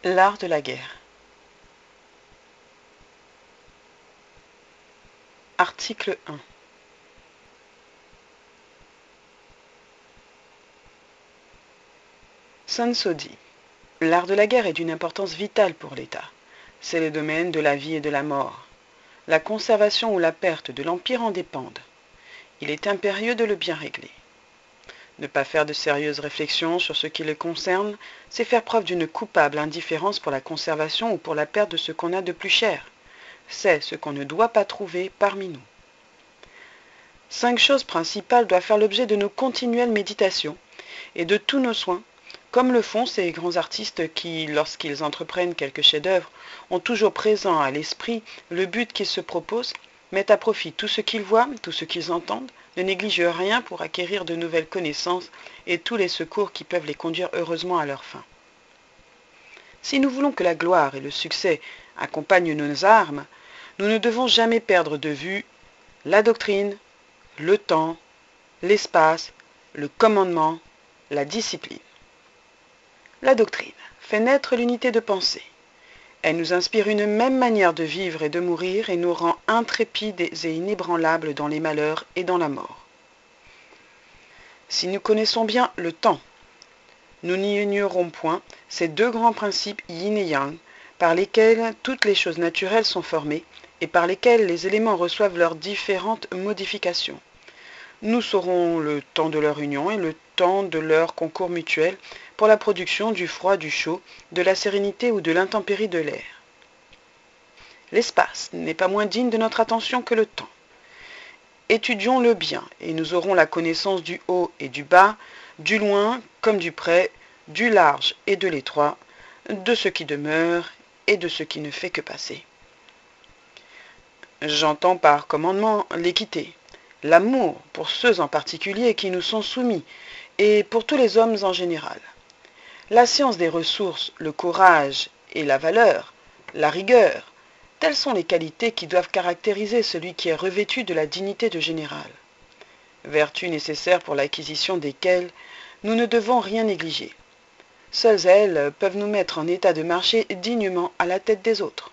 L'art de la guerre. Article 1. Sun Tzu dit : l'art de la guerre est d'une importance vitale pour l'État. C'est le domaine de la vie et de la mort. La conservation ou la perte de l'Empire en dépendent. Il est impérieux de le bien régler. Ne pas faire de sérieuses réflexions sur ce qui le concerne, c'est faire preuve d'une coupable indifférence pour la conservation ou pour la perte de ce qu'on a de plus cher. C'est ce qu'on ne doit pas trouver parmi nous. 5 choses principales doivent faire l'objet de nos continuelles méditations et de tous nos soins, comme le font ces grands artistes qui, lorsqu'ils entreprennent quelque chef-d'œuvre, ont toujours présent à l'esprit le but qu'ils se proposent, mettent à profit tout ce qu'ils voient, tout ce qu'ils entendent, ne négligent rien pour acquérir de nouvelles connaissances et tous les secours qui peuvent les conduire heureusement à leur fin. Si nous voulons que la gloire et le succès accompagnent nos armes, nous ne devons jamais perdre de vue la doctrine, le temps, l'espace, le commandement, la discipline. La doctrine fait naître l'unité de pensée. Elle nous inspire une même manière de vivre et de mourir et nous rend intrépides et inébranlables dans les malheurs et dans la mort. Si nous connaissons bien le temps, nous n'ignorons point ces 2 grands principes yin et yang par lesquels toutes les choses naturelles sont formées et par lesquels les éléments reçoivent leurs différentes modifications. Nous saurons le temps de leur union et le temps de leur concours mutuel pour la production du froid, du chaud, de la sérénité ou de l'intempérie de l'air. L'espace n'est pas moins digne de notre attention que le temps. Étudions-le bien et nous aurons la connaissance du haut et du bas, du loin comme du près, du large et de l'étroit, de ce qui demeure et de ce qui ne fait que passer. J'entends par commandement l'équité, l'amour pour ceux en particulier qui nous sont soumis et pour tous les hommes en général. La science des ressources, le courage et la valeur, la rigueur, telles sont les qualités qui doivent caractériser celui qui est revêtu de la dignité de général. Vertus nécessaires pour l'acquisition desquelles nous ne devons rien négliger. Seules elles peuvent nous mettre en état de marcher dignement à la tête des autres.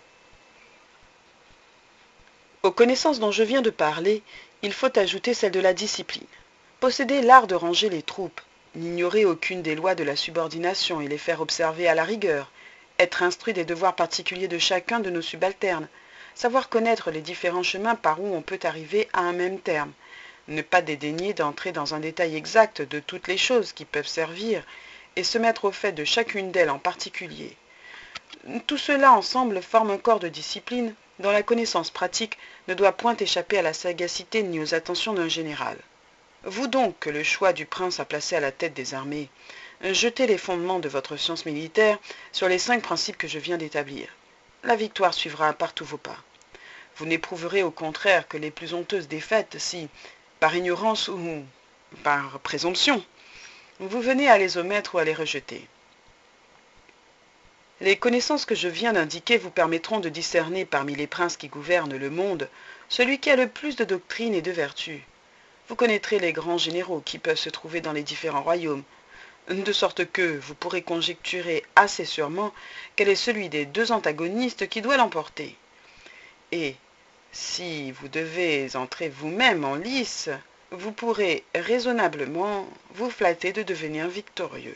Aux connaissances dont je viens de parler, il faut ajouter celle de la discipline. Posséder l'art de ranger les troupes, n'ignorer aucune des lois de la subordination et les faire observer à la rigueur, être instruit des devoirs particuliers de chacun de nos subalternes, savoir connaître les différents chemins par où on peut arriver à un même terme, ne pas dédaigner d'entrer dans un détail exact de toutes les choses qui peuvent servir et se mettre au fait de chacune d'elles en particulier. Tout cela ensemble forme un corps de discipline dont la connaissance pratique ne doit point échapper à la sagacité ni aux attentions d'un général. Vous donc que le choix du prince a placé à la tête des armées, jetez les fondements de votre science militaire sur les 5 principes que je viens d'établir. La victoire suivra par tous vos pas. Vous n'éprouverez au contraire que les plus honteuses défaites si, par ignorance ou par présomption, vous venez à les omettre ou à les rejeter. Les connaissances que je viens d'indiquer vous permettront de discerner parmi les princes qui gouvernent le monde celui qui a le plus de doctrine et de vertu. Vous connaîtrez les grands généraux qui peuvent se trouver dans les différents royaumes, de sorte que vous pourrez conjecturer assez sûrement quel est celui des 2 antagonistes qui doit l'emporter. Et, si vous devez entrer vous-même en lice, vous pourrez raisonnablement vous flatter de devenir victorieux.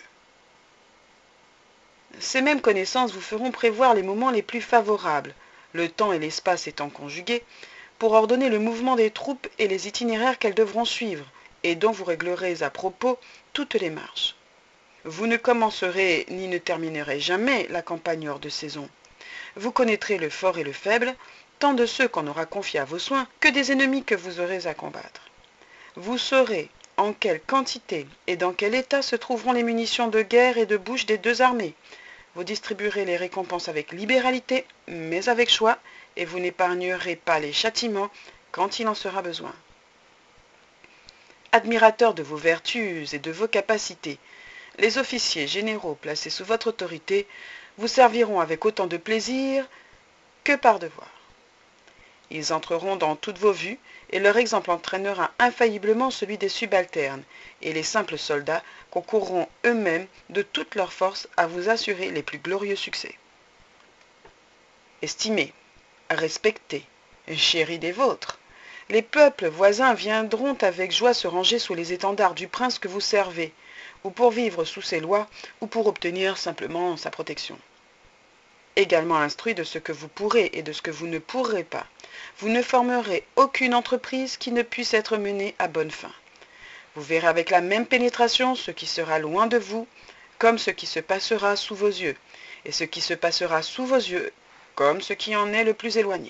Ces mêmes connaissances vous feront prévoir les moments les plus favorables, le temps et l'espace étant conjugués, pour ordonner le mouvement des troupes et les itinéraires qu'elles devront suivre, et dont vous réglerez à propos toutes les marches. Vous ne commencerez ni ne terminerez jamais la campagne hors de saison. Vous connaîtrez le fort et le faible, tant de ceux qu'on aura confiés à vos soins que des ennemis que vous aurez à combattre. Vous saurez en quelle quantité et dans quel état se trouveront les munitions de guerre et de bouche des 2 armées. Vous distribuerez les récompenses avec libéralité, mais avec choix, et vous n'épargnerez pas les châtiments quand il en sera besoin. Admirateurs de vos vertus et de vos capacités, les officiers généraux placés sous votre autorité vous serviront avec autant de plaisir que par devoir. Ils entreront dans toutes vos vues, et leur exemple entraînera infailliblement celui des subalternes, et les simples soldats concourront eux-mêmes de toutes leurs forces à vous assurer les plus glorieux succès. Estimés, respectés, chéris des vôtres, les peuples voisins viendront avec joie se ranger sous les étendards du prince que vous servez, ou pour vivre sous ses lois, ou pour obtenir simplement sa protection. Également instruits de ce que vous pourrez et de ce que vous ne pourrez pas, vous ne formerez aucune entreprise qui ne puisse être menée à bonne fin. Vous verrez avec la même pénétration ce qui sera loin de vous, comme ce qui se passera sous vos yeux, et ce qui se passera sous vos yeux, comme ce qui en est le plus éloigné.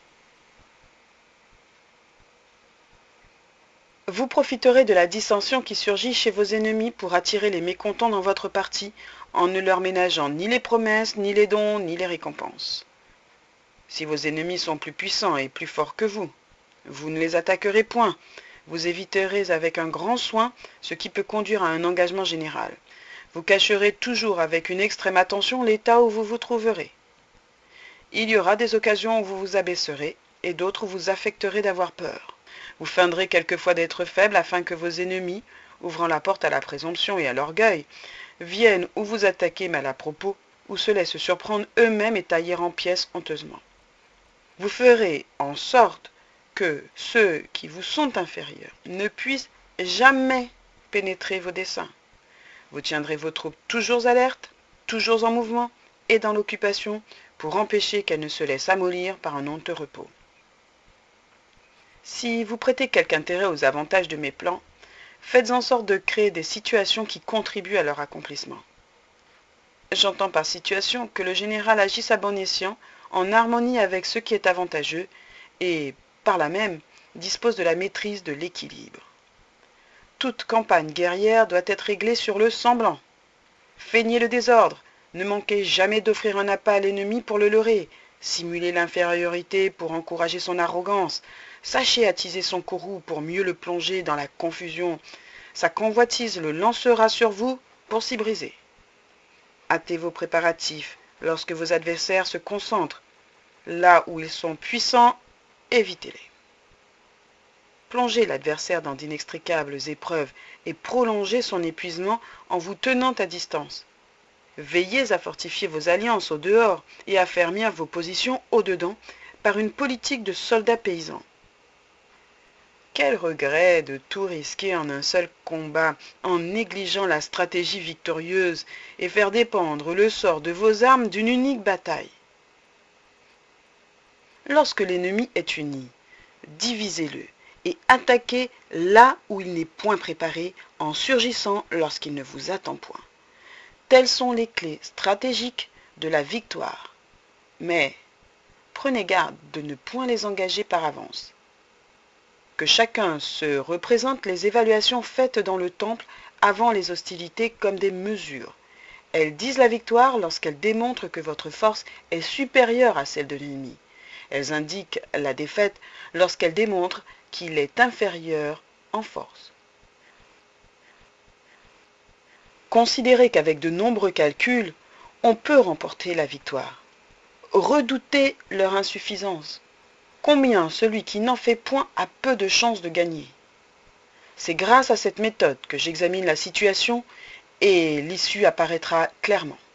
Vous profiterez de la dissension qui surgit chez vos ennemis pour attirer les mécontents dans votre parti, en ne leur ménageant ni les promesses, ni les dons, ni les récompenses. Si vos ennemis sont plus puissants et plus forts que vous, vous ne les attaquerez point, vous éviterez avec un grand soin ce qui peut conduire à un engagement général. Vous cacherez toujours avec une extrême attention l'état où vous vous trouverez. Il y aura des occasions où vous vous abaisserez, et d'autres où vous affecterez d'avoir peur. Vous feindrez quelquefois d'être faible afin que vos ennemis, ouvrant la porte à la présomption et à l'orgueil, viennent ou vous attaquer mal à propos, ou se laissent surprendre eux-mêmes et tailler en pièces honteusement. Vous ferez en sorte que ceux qui vous sont inférieurs ne puissent jamais pénétrer vos desseins. Vous tiendrez vos troupes toujours alertes, toujours en mouvement et dans l'occupation, pour empêcher qu'elles ne se laissent amollir par un honteux repos. Si vous prêtez quelque intérêt aux avantages de mes plans, faites en sorte de créer des situations qui contribuent à leur accomplissement. J'entends par situation que le général agisse à bon escient, en harmonie avec ce qui est avantageux, et, par là même, dispose de la maîtrise de l'équilibre. Toute campagne guerrière doit être réglée sur le semblant. Feignez le désordre, ne manquez jamais d'offrir un appât à l'ennemi pour le leurrer, simulez l'infériorité pour encourager son arrogance, sachez attiser son courroux pour mieux le plonger dans la confusion, sa convoitise le lancera sur vous pour s'y briser. Hâtez vos préparatifs lorsque vos adversaires se concentrent. Là où ils sont puissants, évitez-les. Plongez l'adversaire dans d'inextricables épreuves et prolongez son épuisement en vous tenant à distance. Veillez à fortifier vos alliances au dehors et à affermir vos positions au dedans par une politique de soldats paysans. Quel regret de tout risquer en un seul combat en négligeant la stratégie victorieuse et faire dépendre le sort de vos armes d'une unique bataille. Lorsque l'ennemi est uni, divisez-le et attaquez là où il n'est point préparé en surgissant lorsqu'il ne vous attend point. Telles sont les clés stratégiques de la victoire. Mais prenez garde de ne point les engager par avance. Que chacun se représente les évaluations faites dans le temple avant les hostilités comme des mesures. Elles disent la victoire lorsqu'elles démontrent que votre force est supérieure à celle de l'ennemi. Elles indiquent la défaite lorsqu'elles démontrent qu'il est inférieur en force. Considérez qu'avec de nombreux calculs, on peut remporter la victoire. Redoutez leur insuffisance. Combien celui qui n'en fait point a peu de chances de gagner. C'est grâce à cette méthode que j'examine la situation et l'issue apparaîtra clairement.